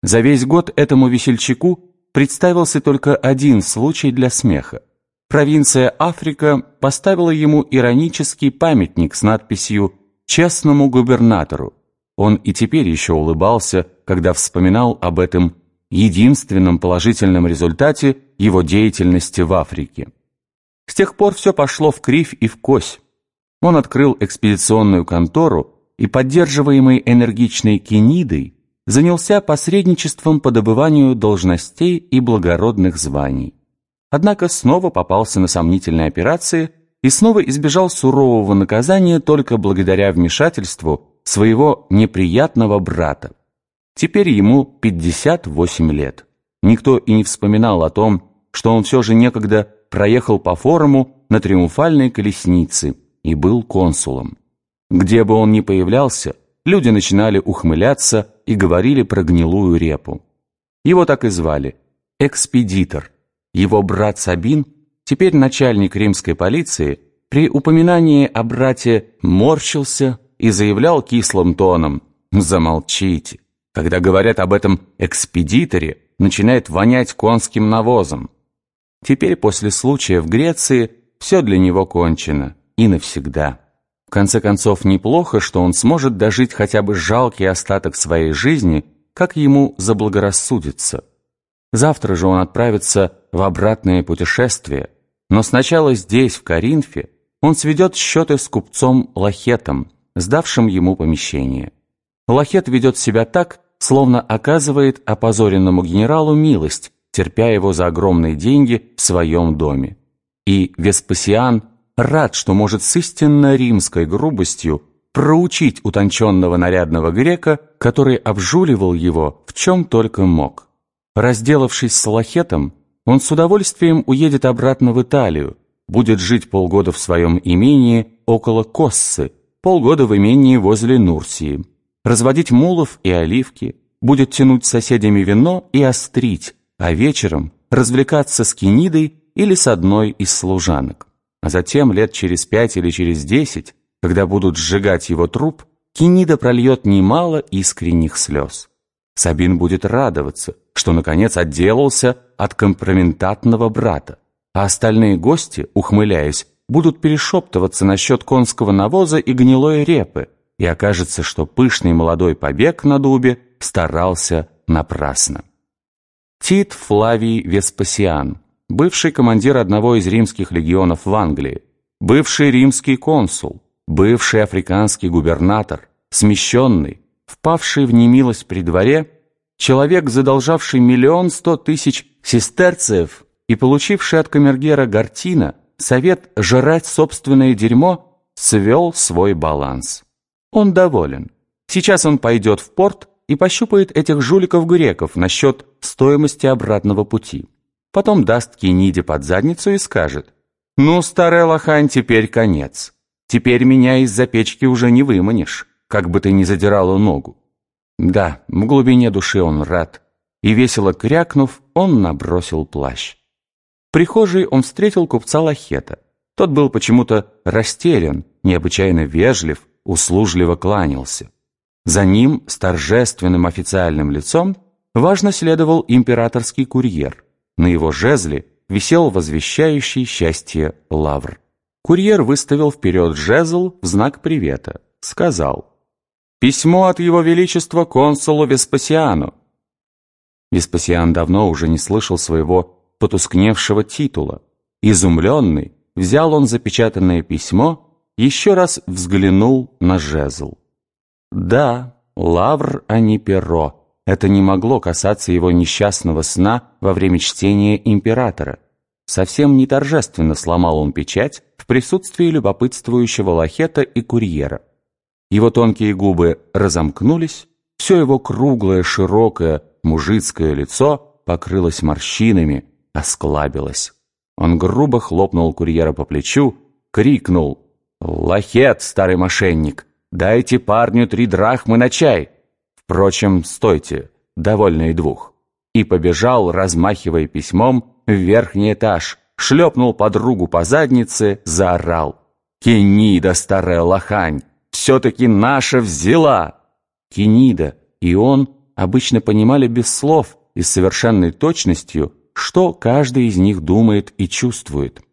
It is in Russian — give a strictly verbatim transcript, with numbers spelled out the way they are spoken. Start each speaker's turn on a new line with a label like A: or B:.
A: За весь год этому весельчаку представился только один случай для смеха. Провинция Африка поставила ему иронический памятник с надписью «Честному губернатору». Он и теперь еще улыбался, когда вспоминал об этом единственном положительном результате его деятельности в Африке. С тех пор все пошло в кривь и в кось. Он открыл экспедиционную контору и, поддерживаемый энергичной Кенидой, занялся посредничеством по добыванию должностей и благородных званий. Однако снова попался на сомнительные операции и снова избежал сурового наказания только благодаря вмешательству своего неприятного брата. Теперь ему пятьдесят восемь лет. Никто и не вспоминал о том, что он все же некогда проехал по форуму на триумфальной колеснице и был консулом. Где бы он ни появлялся, люди начинали ухмыляться и говорили про гнилую репу. Его так и звали – экспедитор. Его брат Сабин, теперь начальник римской полиции, при упоминании о брате морщился и заявлял кислым тоном: «Замолчите. Когда говорят об этом экспедиторе, начинает вонять конским навозом». Теперь после случая в Греции все для него кончено и навсегда. В конце концов, неплохо, что он сможет дожить хотя бы жалкий остаток своей жизни, как ему заблагорассудится. Завтра же он отправится в обратное путешествие, но сначала здесь, в Коринфе, он сведет счеты с купцом Лахетом, сдавшим ему помещение. Лахет ведет себя так, словно оказывает опозоренному генералу милость, терпя его за огромные деньги в своем доме. И Веспасиан рад, что может с истинно римской грубостью проучить утонченного нарядного грека, который обжуливал его в чем только мог. Разделавшись с Лахетом, он с удовольствием уедет обратно в Италию, будет жить полгода в своем имении около Коссы, полгода в имении возле Нурсии, разводить мулов и оливки, будет тянуть с соседями вино и острить, а вечером развлекаться с Кенидой или с одной из служанок. А затем, лет через пять или через десять, когда будут сжигать его труп, Кенида прольет немало искренних слез. Сабин будет радоваться, что наконец отделался от компрометантного брата, а остальные гости, ухмыляясь, будут перешептываться насчет конского навоза и гнилой репы, и окажется, что пышный молодой побег на дубе старался напрасно. Тит Флавий Веспасиан, бывший командир одного из римских легионов в Англии, бывший римский консул, бывший африканский губернатор, смещенный, впавший в немилость при дворе, человек, задолжавший миллион сто тысяч сестерцев и получивший от камергера Гартина совет жрать собственное дерьмо, свел свой баланс. Он доволен. Сейчас он пойдет в порт и пощупает этих жуликов-греков насчет стоимости обратного пути. Потом даст Кениде под задницу и скажет: «Ну, старая лохань, теперь конец. Теперь меня из-за печки уже не выманишь, как бы ты ни задирала ногу». Да, в глубине души он рад. И весело крякнув, он набросил плащ. В прихожей он встретил купца Лахета. Тот был почему-то растерян, необычайно вежлив, услужливо кланялся. За ним с торжественным официальным лицом важно следовал императорский курьер. На его жезле висел возвещающий счастье лавр. Курьер выставил вперед жезл в знак привета. Сказал: «Письмо от его величества консулу Веспасиану». Веспасиан давно уже не слышал своего потускневшего титула. Изумленный, взял он запечатанное письмо, еще раз взглянул на жезл. Да, лавр, а не перо. Это не могло касаться его несчастного сна во время чтения императора. Совсем не торжественно сломал он печать в присутствии любопытствующего Лахета и курьера. Его тонкие губы разомкнулись, все его круглое, широкое, мужицкое лицо покрылось морщинами, осклабилось. Он грубо хлопнул курьера по плечу, крикнул: «Лахет, старый мошенник, дайте парню три драхмы на чай! Впрочем, стойте, довольно и двух». И побежал, размахивая письмом, в верхний этаж, шлепнул подругу по заднице, заорал: «Кенида, старая лохань, все-таки наша взяла!» Кенида и он обычно понимали без слов и с совершенной точностью, что каждый из них думает и чувствует.